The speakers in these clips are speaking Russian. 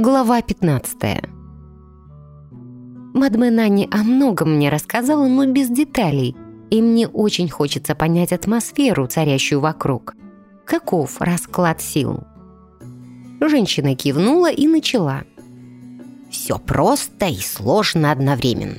Глава 15. Мадме Нанни о многом мне рассказала, но без деталей, и мне очень хочется понять атмосферу, царящую вокруг. Каков расклад сил? Женщина кивнула и начала. Все просто и сложно одновременно.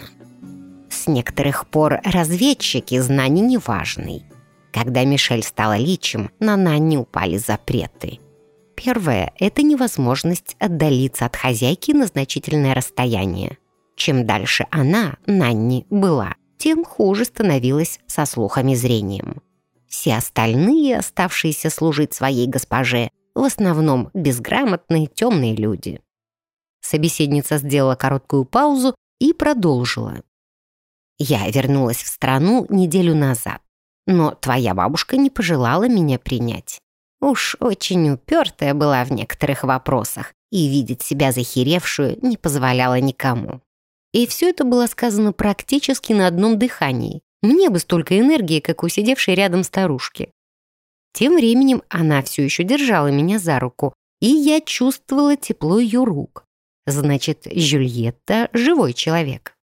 С некоторых пор разведчики знаний неважны. Когда Мишель стала личем, на Нанни упали запреты. Первое – это невозможность отдалиться от хозяйки на значительное расстояние. Чем дальше она, Нанни, была, тем хуже становилась со слухом и зрением. Все остальные, оставшиеся служить своей госпоже, в основном безграмотные темные люди. Собеседница сделала короткую паузу и продолжила. «Я вернулась в страну неделю назад, но твоя бабушка не пожелала меня принять. Уж очень упертая была в некоторых вопросах и видеть себя захеревшую не позволяла никому. И все это было сказано практически на одном дыхании. Мне бы столько энергии, как у сидевшей рядом старушки. Тем временем она все еще держала меня за руку, и я чувствовала тепло ее рук. Значит, Жюльетта — живой человек.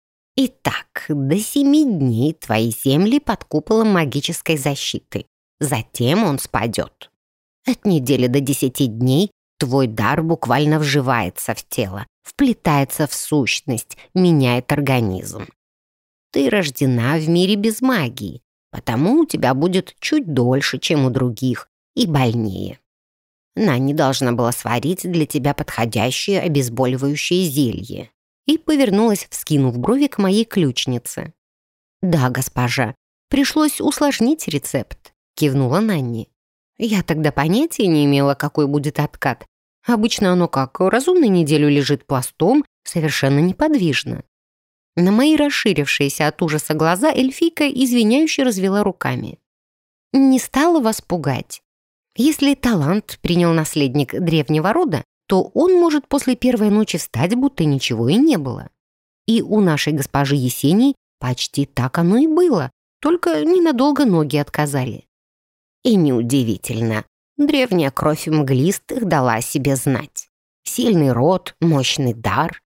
Итак, до 7 дней твои земли под куполом магической защиты. Затем он спадет. От недели до 10 дней твой дар буквально вживается в тело, вплетается в сущность, меняет организм. Ты рождена в мире без магии, потому у тебя будет чуть дольше, чем у других, и больнее. Нанни должна была сварить для тебя подходящее обезболивающее зелье и повернулась, вскинув брови к моей ключнице. «Да, госпожа, пришлось усложнить рецепт», — кивнула Нанни. «Я тогда понятия не имела, какой будет откат. Обычно оно как разумно неделю лежит пластом, совершенно неподвижно». На мои расширившиеся от ужаса глаза эльфийка извиняюще развела руками. «Не стала вас пугать. Если талант принял наследник древнего рода, то он может после первой ночи встать, будто ничего и не было. И у нашей госпожи Есении почти так оно и было, только ненадолго ноги отказали». И неудивительно, древняя кровь мглистых дала о себе знать. Сильный род, мощный дар.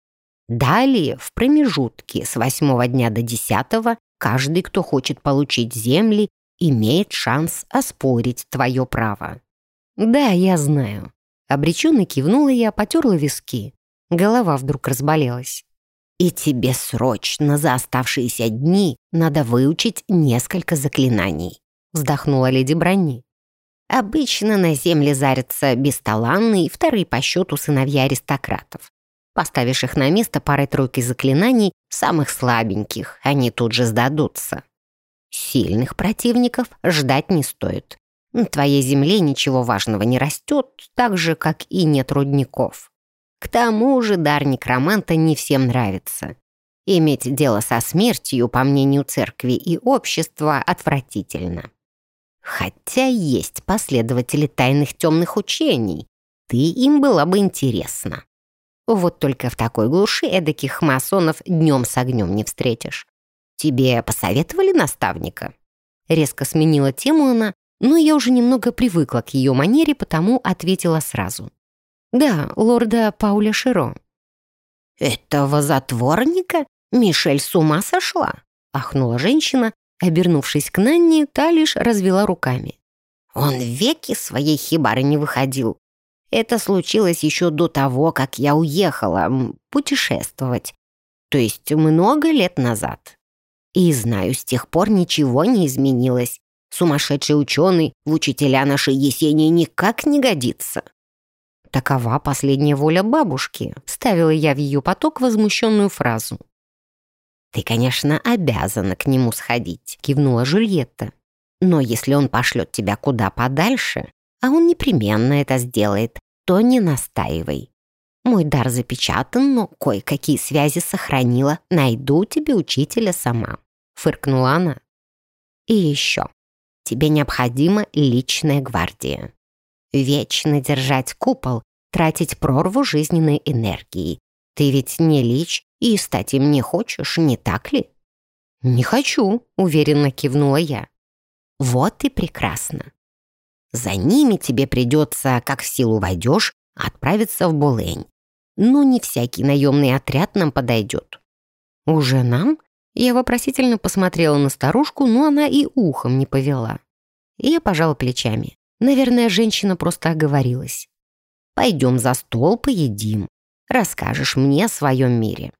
Далее, в промежутке с 8-го дня до 10-го, каждый, кто хочет получить земли, имеет шанс оспорить твое право. «Да, я знаю». Обреченно кивнула я, потерла виски. Голова вдруг разболелась. «И тебе срочно за оставшиеся дни надо выучить несколько заклинаний», вздохнула леди Бранни. «Обычно на земле зарятся бесталанные, вторые по счету сыновья аристократов. Поставишь их на место парой-тройкой заклинаний, самых слабеньких, они тут же сдадутся. Сильных противников ждать не стоит. На твоей земле ничего важного не растет, так же, как и нет рудников. К тому же дар некроманта не всем нравится. Иметь дело со смертью, по мнению церкви и общества, отвратительно. Хотя есть последователи тайных темных учений, ты им была бы интересна. Вот только в такой глуши эдаких масонов днем с огнем не встретишь. Тебе посоветовали наставника?» Резко сменила тему она, но я уже немного привыкла к ее манере, потому ответила сразу. «Да, лорда Пауля Широ». «Этого затворника? Мишель с ума сошла?» — ахнула женщина. Обернувшись к Нанни, та лишь развела руками. «Он веки своей хибары не выходил. Это случилось еще до того, как я уехала путешествовать, то есть много лет назад. И знаю, с тех пор ничего не изменилось. Сумасшедший ученый в учителя нашей Есении никак не годится». «Такова последняя воля бабушки», — вставила я в ее поток возмущенную фразу. «Ты, конечно, обязана к нему сходить», — кивнула Жюльетта. «Но если он пошлет тебя куда подальше, а он непременно это сделает, то не настаивай. Мой дар запечатан, но кое-какие связи сохранила. Найду тебе учителя сама», — фыркнула она. «И еще. Тебе необходима личная гвардия. Вечно держать купол, тратить прорву жизненной энергии. Ты ведь не лич и стать им не хочешь, не так ли?» «Не хочу», — уверенно кивнула я. «Вот и прекрасно. За ними тебе придется, как в силу войдешь, отправиться в Болень. Но не всякий наемный отряд нам подойдет». «Уже нам?» Я вопросительно посмотрела на старушку, но она и ухом не повела. Я пожала плечами. Наверное, женщина просто оговорилась. «Пойдем за стол, поедим. Расскажешь мне о своем мире».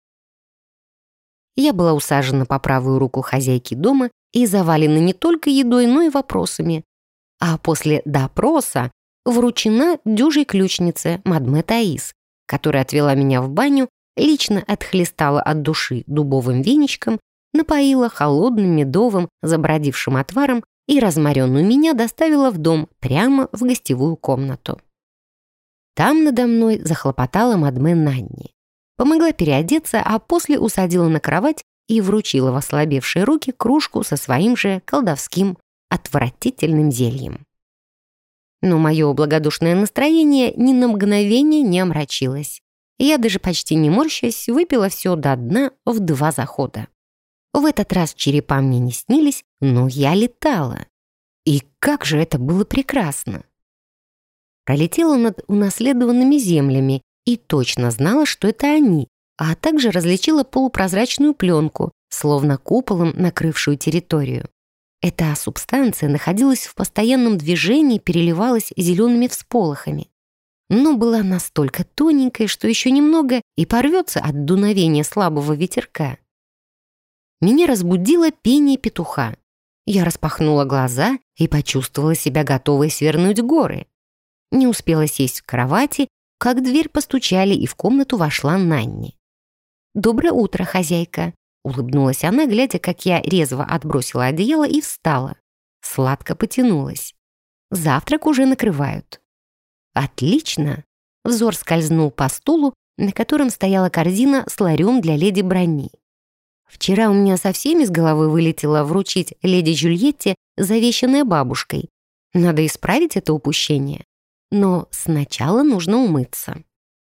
Я была усажена по правую руку хозяйки дома и завалена не только едой, но и вопросами. А после допроса вручена дюжей ключнице мадме Таис, которая отвела меня в баню, лично отхлестала от души дубовым веничком, напоила холодным медовым забродившим отваром и разморенную меня доставила в дом прямо в гостевую комнату. Там надо мной захлопотала мадме Нанни. Помогла переодеться, а после усадила на кровать и вручила в ослабевшие руки кружку со своим же колдовским отвратительным зельем. Но мое благодушное настроение ни на мгновение не омрачилось. Я даже почти не морщась выпила все до дна в 2 захода. В этот раз черепа мне не снились, но я летала. И как же это было прекрасно! Пролетела над унаследованными землями и точно знала, что это они, а также различила полупрозрачную пленку, словно куполом накрывшую территорию. Эта субстанция находилась в постоянном движении и переливалась зелеными всполохами. Но была настолько тоненькой, что еще немного и порвется от дуновения слабого ветерка. Меня разбудило пение петуха. Я распахнула глаза и почувствовала себя готовой свернуть горы. Не успела сесть в кровати, как дверь постучали, и в комнату вошла Нанни. «Доброе утро, хозяйка», — улыбнулась она, глядя, как я резво отбросила одеяло и встала. Сладко потянулась. «Завтрак уже накрывают». «Отлично!» — взор скользнул по стулу, на котором стояла корзина с ларем для леди Брони. Вчера у меня совсем из головы вылетело вручить леди Джульетте завещанное бабушкой. Надо исправить это упущение. Но сначала нужно умыться.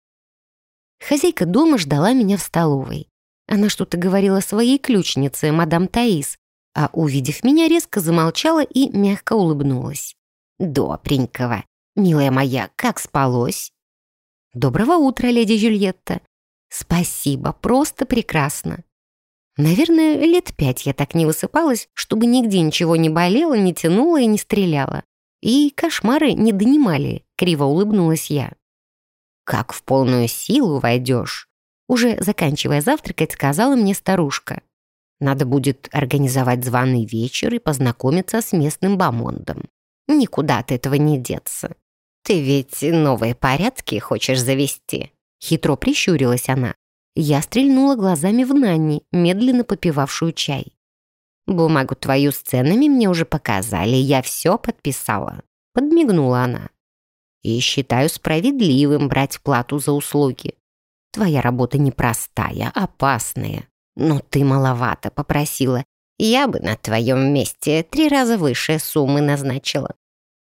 Хозяйка дома ждала меня в столовой. Она что-то говорила своей ключнице, мадам Таис, а, увидев меня, резко замолчала и мягко улыбнулась. «Добренького! Милая моя, как спалось?» «Доброго утра, леди Джульетта!» «Спасибо, просто прекрасно!» Наверное, 5 лет я так не высыпалась, чтобы нигде ничего не болело, не тянуло и не стреляло. И кошмары не донимали, криво улыбнулась я. «Как в полную силу войдешь?» Уже заканчивая завтракать, сказала мне старушка. «Надо будет организовать званый вечер и познакомиться с местным бомондом. Никуда от этого не деться. Ты ведь новые порядки хочешь завести?» Хитро прищурилась она. Я стрельнула глазами в Нанни, медленно попивавшую чай. «Бумагу твою с ценами мне уже показали, я все подписала», — подмигнула она. «И считаю справедливым брать плату за услуги. Твоя работа непростая, опасная. Но ты маловато попросила. Я бы на твоем месте 3 раза выше суммы назначила».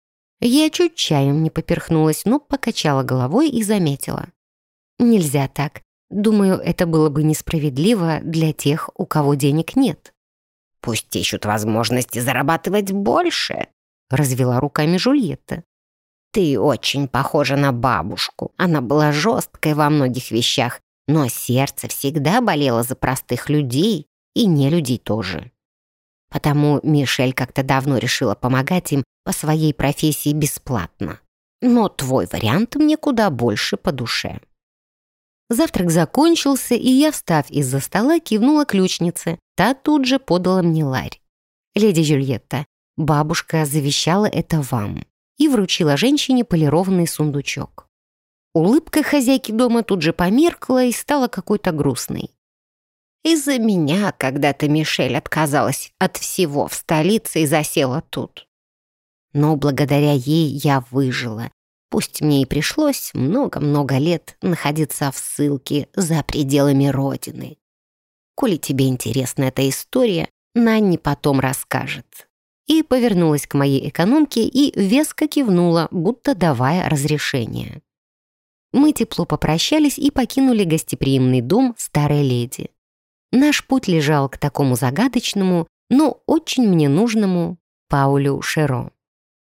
Я чуть чаем не поперхнулась, но покачала головой и заметила. «Нельзя так. Думаю, это было бы несправедливо для тех, у кого денег нет». «Пусть ищут возможности зарабатывать больше», — развела руками Джульетта. «Ты очень похожа на бабушку. Она была жесткой во многих вещах, но сердце всегда болело за простых людей и не людей тоже. Потому Мишель как-то давно решила помогать им по своей профессии бесплатно. Но твой вариант мне куда больше по душе». Завтрак закончился, и я, встав из-за стола, кивнула ключнице. Та тут же подала мне ларь. «Леди Джульетта, бабушка завещала это вам», и вручила женщине полированный сундучок. Улыбка хозяйки дома тут же померкла и стала какой-то грустной. «Из-за меня когда-то Мишель отказалась от всего в столице и засела тут. Но благодаря ей я выжила. Пусть мне и пришлось много-много лет находиться в ссылке за пределами родины. Коли тебе интересна эта история, Нанни потом расскажет». И повернулась к моей экономке и веско кивнула, будто давая разрешение. Мы тепло попрощались и покинули гостеприимный дом старой леди. Наш путь лежал к такому загадочному, но очень мне нужному Паулю Шеро.